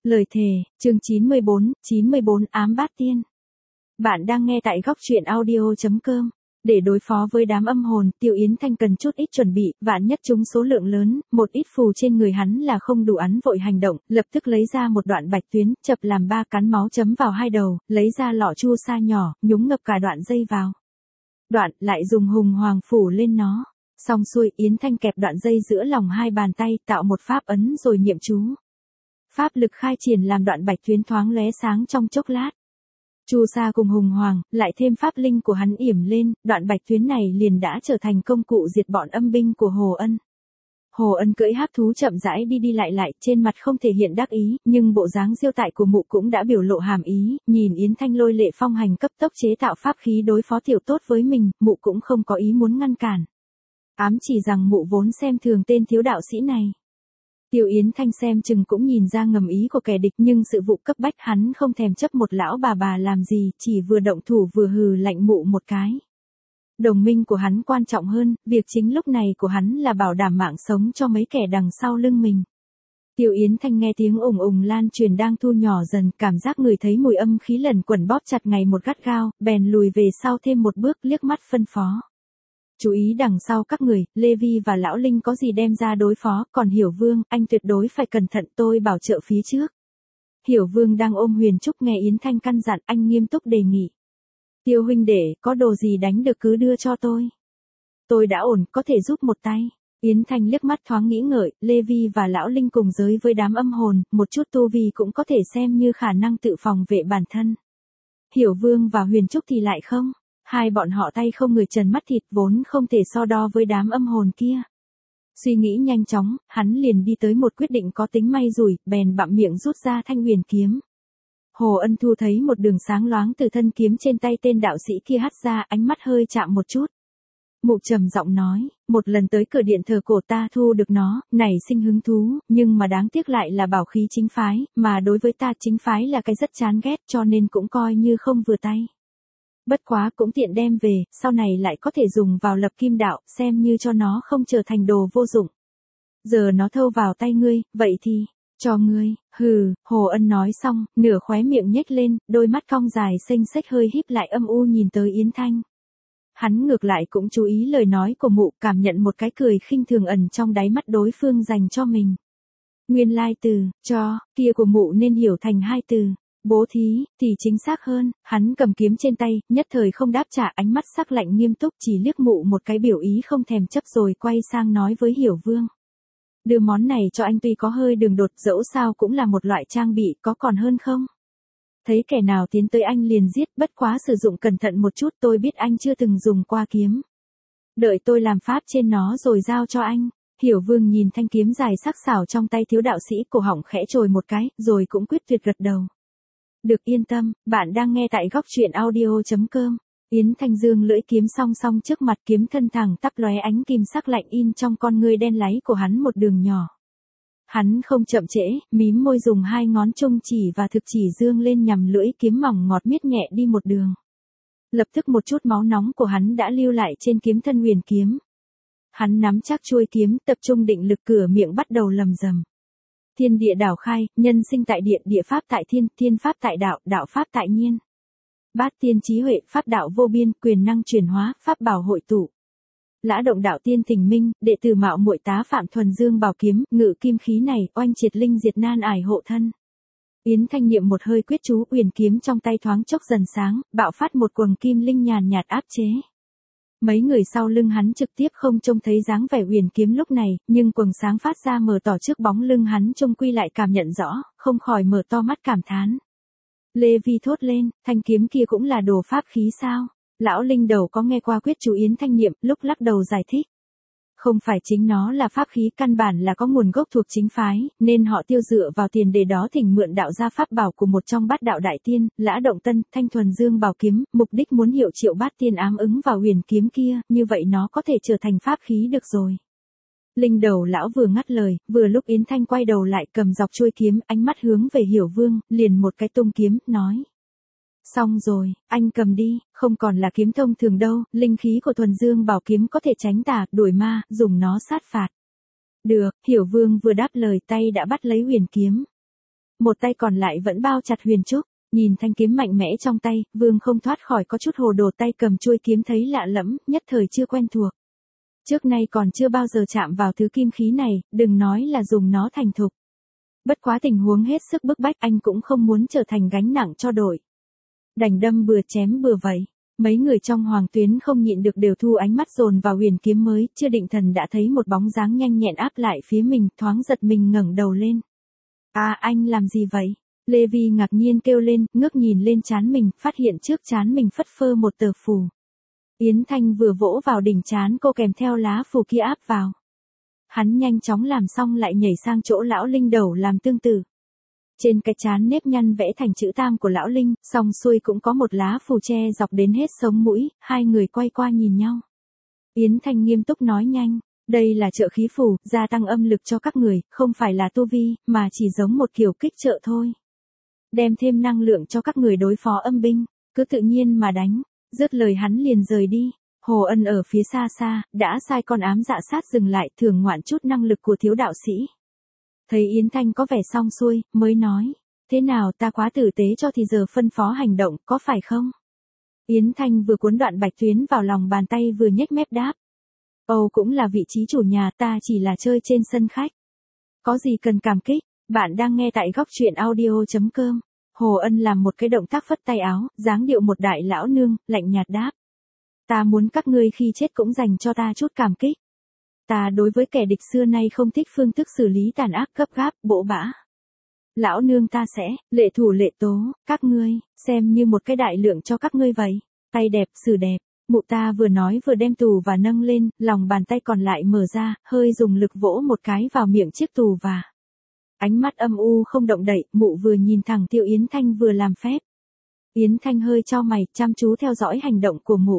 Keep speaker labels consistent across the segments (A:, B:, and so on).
A: Lời thề, chương 94 ám bát tiên. Bạn đang nghe tại góc truyện audio.com. Để đối phó với đám âm hồn, Tiêu Yến Thanh cần chút ít chuẩn bị, vạn nhất chúng số lượng lớn, một ít phù trên người hắn là không đủ hắn vội hành động, lập tức lấy ra một đoạn bạch tuyến, chập làm 3 cán máu chấm vào hai đầu, lấy ra lọ chu sa nhỏ, nhúng ngập cả đoạn dây vào. Đoạn, lại dùng hùng hoàng phủ lên nó. Xong xuôi, Yến Thanh kẹp đoạn dây giữa lòng hai bàn tay, tạo một pháp ấn rồi niệm chú. Pháp lực khai triển làm đoạn bạch tuyến thoáng lóe sáng trong chốc lát. Chu sa cùng hùng hoàng, lại thêm pháp linh của hắn yểm lên, đoạn bạch tuyến này liền đã trở thành công cụ diệt bọn âm binh của Hồ Ân. Hồ Ân cưỡi hắc thú chậm rãi đi lại, trên mặt không thể hiện đắc ý, nhưng bộ dáng diêu tại của mụ cũng đã biểu lộ hàm ý, nhìn Yến Thanh lôi lệ phong hành cấp tốc chế tạo pháp khí đối phó tiểu tốt với mình, mụ cũng không có ý muốn ngăn cản. Ám chỉ rằng mụ vốn xem thường tên thiếu đạo sĩ này. Tiêu Yến Thanh xem chừng cũng nhìn ra ngầm ý của kẻ địch, nhưng sự vụ cấp bách hắn không thèm chấp một lão bà làm gì, chỉ vừa động thủ vừa hừ lạnh mụ một cái. Đồng minh của hắn quan trọng hơn, việc chính lúc này của hắn là bảo đảm mạng sống cho mấy kẻ đằng sau lưng mình. Tiêu Yến Thanh nghe tiếng ùng ùng lan truyền đang thu nhỏ dần, cảm giác người thấy mùi âm khí lần quẩn bóp chặt ngày một gắt gao, bèn lùi về sau thêm một bước, liếc mắt phân phó. Chú ý đằng sau các người, Lê Vi và Lão Linh có gì đem ra đối phó, còn Hiểu Vương, anh tuyệt đối phải cẩn thận, tôi bảo trợ phía trước. Hiểu Vương đang ôm Huyền Trúc nghe Yến Thanh căn dặn, anh nghiêm túc đề nghị. Tiêu huynh đệ, có đồ gì đánh được cứ đưa cho tôi. Tôi đã ổn, có thể giúp một tay. Yến Thanh liếc mắt thoáng nghĩ ngợi, Lê Vi và Lão Linh cùng giới với đám âm hồn, một chút tu vi cũng có thể xem như khả năng tự phòng vệ bản thân. Hiểu Vương và Huyền Trúc thì lại không. Hai bọn họ tay không người trần mắt thịt, vốn không thể so đo với đám âm hồn kia. Suy nghĩ nhanh chóng, hắn liền đi tới một quyết định có tính may rủi, bèn bặm miệng rút ra thanh huyền kiếm. Hồ Ân Thu thấy một đường sáng loáng từ thân kiếm trên tay tên đạo sĩ kia hắt ra, ánh mắt hơi chạm một chút. Mụ trầm giọng nói, một lần tới cửa điện thờ cổ ta thu được nó, nảy sinh hứng thú, nhưng mà đáng tiếc lại là bảo khí chính phái, mà đối với ta chính phái là cái rất chán ghét, cho nên cũng coi như không vừa tay. Bất quá cũng tiện đem về, sau này lại có thể dùng vào lập kim đạo, xem như cho nó không trở thành đồ vô dụng. Giờ nó thâu vào tay ngươi, vậy thì, cho ngươi, hừ, Hồ Ân nói xong, nửa khóe miệng nhếch lên, đôi mắt cong dài xênh xếch hơi híp lại âm u nhìn tới Yến Thanh. Hắn ngược lại cũng chú ý lời nói của mụ, cảm nhận một cái cười khinh thường ẩn trong đáy mắt đối phương dành cho mình. Nguyên lai từ, cho, kia của mụ nên hiểu thành hai từ. Bố thí, thì chính xác hơn, hắn cầm kiếm trên tay, nhất thời không đáp trả, ánh mắt sắc lạnh nghiêm túc, chỉ liếc mụ một cái biểu ý không thèm chấp rồi quay sang nói với Hiểu Vương. Đưa món này cho anh tuy có hơi đường đột, dẫu sao cũng là một loại trang bị, có còn hơn không? Thấy kẻ nào tiến tới anh liền giết, bất quá sử dụng cẩn thận một chút, tôi biết anh chưa từng dùng qua kiếm. Đợi tôi làm pháp trên nó rồi giao cho anh. Hiểu Vương nhìn thanh kiếm dài sắc sảo trong tay thiếu đạo sĩ, cổ họng khẽ trồi một cái, rồi cũng quyết tuyệt gật đầu. Được, yên tâm, bạn đang nghe tại góc truyện audio.com. Yến Thanh dương lưỡi kiếm song song trước mặt, kiếm thân thẳng tắp lóe ánh kim sắc lạnh in trong con ngươi đen láy của hắn một đường nhỏ. Hắn không chậm trễ, mím môi dùng hai ngón trung chỉ và thực chỉ dương lên nhằm lưỡi kiếm mỏng ngọt miết nhẹ đi một đường. Lập tức một chút máu nóng của hắn đã lưu lại trên kiếm thân huyền kiếm. Hắn nắm chắc chuôi kiếm, tập trung định lực, cửa miệng bắt đầu lầm rầm. Thiên địa đảo khai, nhân sinh tại địa, địa pháp tại thiên, thiên pháp tại đạo, đạo pháp tại nhiên. Bát tiên trí huệ, pháp đạo vô biên, quyền năng chuyển hóa, pháp bảo hội tụ. Lã động đạo tiên thỉnh minh, đệ tử mạo muội tá Phạm Thuần Dương bảo kiếm, ngự kim khí này, oanh triệt linh diệt nan ải hộ thân. Yến Thanh niệm một hơi quyết chú, huyền kiếm trong tay thoáng chốc dần sáng, bạo phát một quầng kim linh nhàn nhạt áp chế. Mấy người sau lưng hắn trực tiếp không trông thấy dáng vẻ huyền kiếm lúc này, nhưng quầng sáng phát ra mờ tỏ trước bóng lưng hắn trông quy lại cảm nhận rõ, không khỏi mở to mắt cảm thán. Lê Vi thốt lên, thanh kiếm kia cũng là đồ pháp khí sao? Lão Linh đầu có nghe qua quyết chú Yến Thanh niệm, lúc lắc đầu giải thích. Không phải, chính nó là pháp khí, căn bản là có nguồn gốc thuộc chính phái, nên họ tiêu dựa vào tiền đề đó thỉnh mượn đạo gia pháp bảo của một trong bát đạo đại tiên, Lã Động Tân, Thanh Thuần Dương bảo kiếm, mục đích muốn hiệu triệu bát tiên ám ứng vào huyền kiếm kia, như vậy nó có thể trở thành pháp khí được rồi. Linh đầu lão vừa ngắt lời, vừa lúc Yến Thanh quay đầu lại cầm dọc chuôi kiếm, ánh mắt hướng về Hiểu Vương, liền một cái tung kiếm, nói. Xong rồi, anh cầm đi, không còn là kiếm thông thường đâu, linh khí của Thuần Dương bảo kiếm có thể tránh tà, đuổi ma, dùng nó sát phạt. Được, Hiểu Vương vừa đáp lời tay đã bắt lấy huyền kiếm. một tay còn lại vẫn bao chặt Huyền Trúc. Nhìn thanh kiếm mạnh mẽ trong tay, Vương không thoát khỏi có chút hồ đồ, tay cầm chuôi kiếm thấy lạ lẫm, nhất thời chưa quen thuộc. Trước nay còn chưa bao giờ chạm vào thứ kim khí này, đừng nói là dùng nó thành thục. Bất quá tình huống hết sức bức bách, anh cũng không muốn trở thành gánh nặng cho đội. Đành đâm bừa chém bừa vậy. Mấy người trong Hoàng Tuyến không nhịn được đều thu ánh mắt dồn vào huyền kiếm mới, chưa định thần đã thấy một bóng dáng nhanh nhẹn áp lại phía mình, thoáng giật mình ngẩng đầu lên. À, anh làm gì vậy? Lê Vi ngạc nhiên kêu lên, ngước nhìn lên trán mình, phát hiện trước trán mình phất phơ một tờ phù. Yến Thanh vừa vỗ vào đỉnh trán cô kèm theo lá phù kia áp vào. Hắn nhanh chóng làm xong lại nhảy sang chỗ lão Linh đầu làm tương tự. Trên cái trán nếp nhăn vẽ thành chữ tam của lão Linh, song xuôi cũng có một lá phù che dọc đến hết sống mũi, hai người quay qua nhìn nhau. Yến Thanh nghiêm túc nói nhanh, đây là trợ khí phù, gia tăng âm lực cho các người, không phải là tu vi, mà chỉ giống một kiểu kích trợ thôi. Đem thêm năng lượng cho các người đối phó âm binh, cứ tự nhiên mà đánh. Dứt lời hắn liền rời đi. Hồ Ân ở phía xa xa, đã sai con ám dạ sát dừng lại thưởng ngoạn chút năng lực của thiếu đạo sĩ. Thấy Yến Thanh có vẻ xong xuôi, mới nói, thế nào ta quá tử tế cho thì giờ phân phó hành động, có phải không? Yến Thanh vừa cuốn đoạn bạch tuyến vào lòng bàn tay vừa nhếch mép đáp. Âu cũng là vị trí chủ nhà, ta chỉ là chơi trên sân khách. Có gì cần cảm kích, bạn đang nghe tại góc truyện audio.com. Hồ Ân làm một cái động tác phất tay áo, dáng điệu một đại lão nương, lạnh nhạt đáp. Ta muốn các ngươi khi chết cũng dành cho ta chút cảm kích. Ta đối với kẻ địch xưa nay không thích phương thức xử lý tàn ác gấp gáp, bỗ bã. Lão nương ta sẽ, lệ thủ lệ tố, các ngươi, xem như một cái đại lượng cho các ngươi vậy. Tay đẹp, xử đẹp. Mụ ta vừa nói vừa đem tù và nâng lên, lòng bàn tay còn lại mở ra, hơi dùng lực vỗ một cái vào miệng chiếc tù và. Ánh mắt âm u không động đậy, mụ vừa nhìn thẳng Tiêu Yến Thanh vừa làm phép. Yến Thanh hơi chau mày, chăm chú theo dõi hành động của mụ.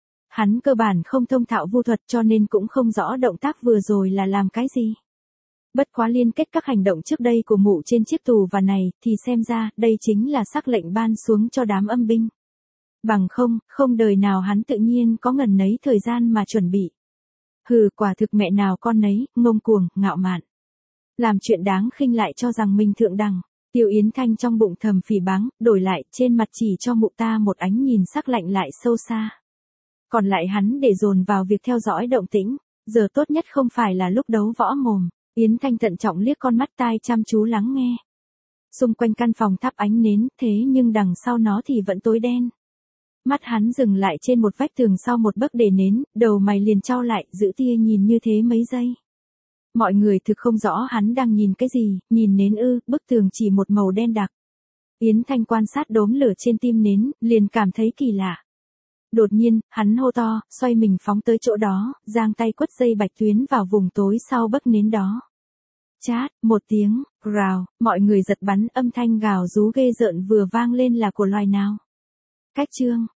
A: Hắn cơ bản không thông thạo vu thuật cho nên cũng không rõ động tác vừa rồi là làm cái gì. Bất quá liên kết các hành động trước đây của mụ trên chiếc tù và này, thì xem ra, đây chính là sắc lệnh ban xuống cho đám âm binh. Bằng không đời nào hắn tự nhiên có ngần nấy thời gian mà chuẩn bị. Hừ, quả thực mẹ nào con nấy, ngông cuồng, ngạo mạn. Làm chuyện đáng khinh lại cho rằng mình thượng đẳng. Tiêu Yến Thanh trong bụng thầm phỉ báng, đổi lại trên mặt chỉ cho mụ ta một ánh nhìn sắc lạnh lại sâu xa. Còn lại hắn để dồn vào việc theo dõi động tĩnh, giờ tốt nhất không phải là lúc đấu võ mồm. Yến Thanh thận trọng liếc con mắt tai chăm chú lắng nghe. Xung quanh căn phòng thắp ánh nến, thế nhưng đằng sau nó thì vẫn tối đen. Mắt hắn dừng lại trên một vách tường sau một bấc để nến, đầu mày liền chau lại, giữ tia nhìn như thế mấy giây. Mọi người thực không rõ hắn đang nhìn cái gì, nhìn nến ư, bức tường chỉ một màu đen đặc. Yến Thanh quan sát đốm lửa trên tim nến, liền cảm thấy kỳ lạ. Đột nhiên, hắn hô to, xoay mình phóng tới chỗ đó, giang tay quất dây bạch tuyến vào vùng tối sau bấc nến đó. Chát, một tiếng, rào, mọi người giật bắn, âm thanh gào rú ghê rợn vừa vang lên là của loài nào. Cách chương.